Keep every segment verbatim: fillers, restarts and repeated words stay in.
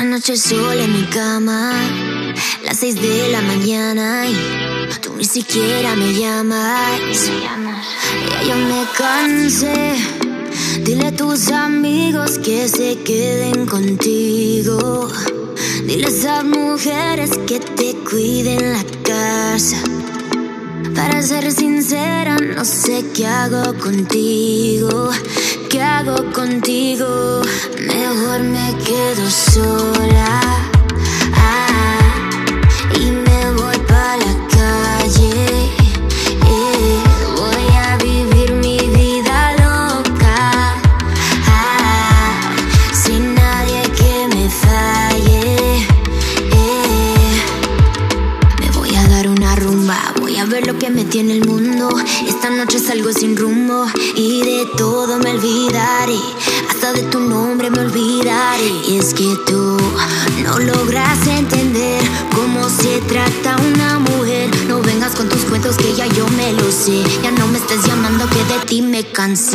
noche sola en mi cama, las seis de la mañana y tú ni siquiera me llamas. Ya yo me cansé. Dile a tus amigos que se queden contigo. Dile a esas mujeres que te cuiden la casa. Para ser sincera, no sé qué hago contigo. ¿Qué hago contigo? Mejor me quedo sola. Ah, y me voy pa' la calle. Eh, voy a vivir mi vida loca. Ah, sin nadie que me falle. Eh, me voy a dar una rumba. Voy a ver lo que me tiene el mundo. Esta noche salgo sin rumbo y de todo me olvidaré. Hasta de tu nombre me olvidaré. Y es que tú no logras entender cómo se trata una mujer. No vengas con tus cuentos que ya yo me lo sé. Ya no me estés llamando que de ti me cansé.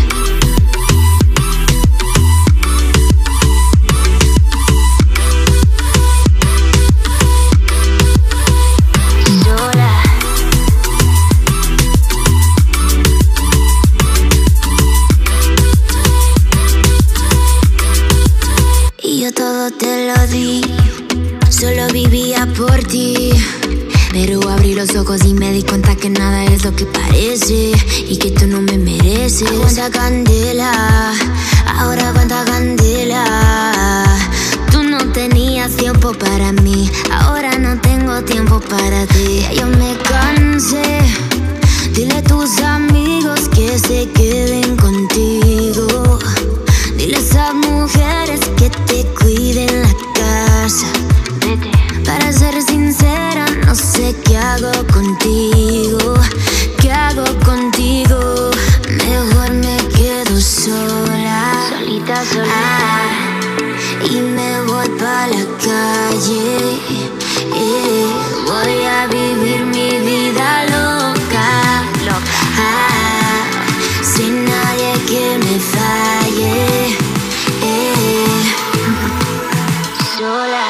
Yo todo te lo di, solo vivía por ti. Pero abrí los ojos y me di cuenta que nada es lo que parece y que tú no me mereces. Aguanta candela, ahora aguanta candela. Tú no tenías tiempo para mí, ahora no tengo tiempo para ti. Ya yo me cansé. Dile a tus amigos que se queden contigo. Dile a esas mujeres que te cuiden la casa. Vete. Para ser sincera, no sé qué hago contigo. ¿Qué hago contigo? Mejor me quedo sola. Solita, solita. Ah, y me voy pa' la calle. Eh, voy a vivir mi vida loca. Loca. Ah, sin nadie que me falle. Eh, sola.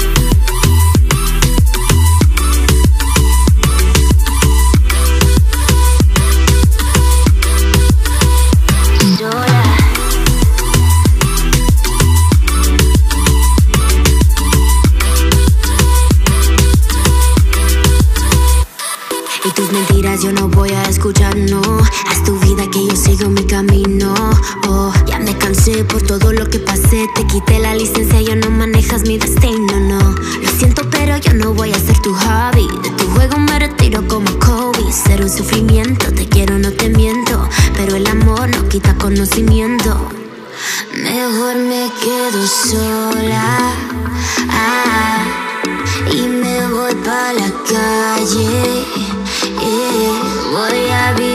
Y tus mentiras yo no voy a escuchar, no. Haz tu vida que yo sigo mi camino. Oh, ya me cansé por todo lo que pasé. Te quité la licencia, ya no manejas mi destino, no. Lo siento, pero yo no voy a ser tu hobby. De tu juego me retiro como Kobe. Ser un sufrimiento, te quiero, no te miento. Pero el amor no quita conocimiento. Mejor me quedo sola. Ah, y me voy pa' la calle. Eh, voy a vivir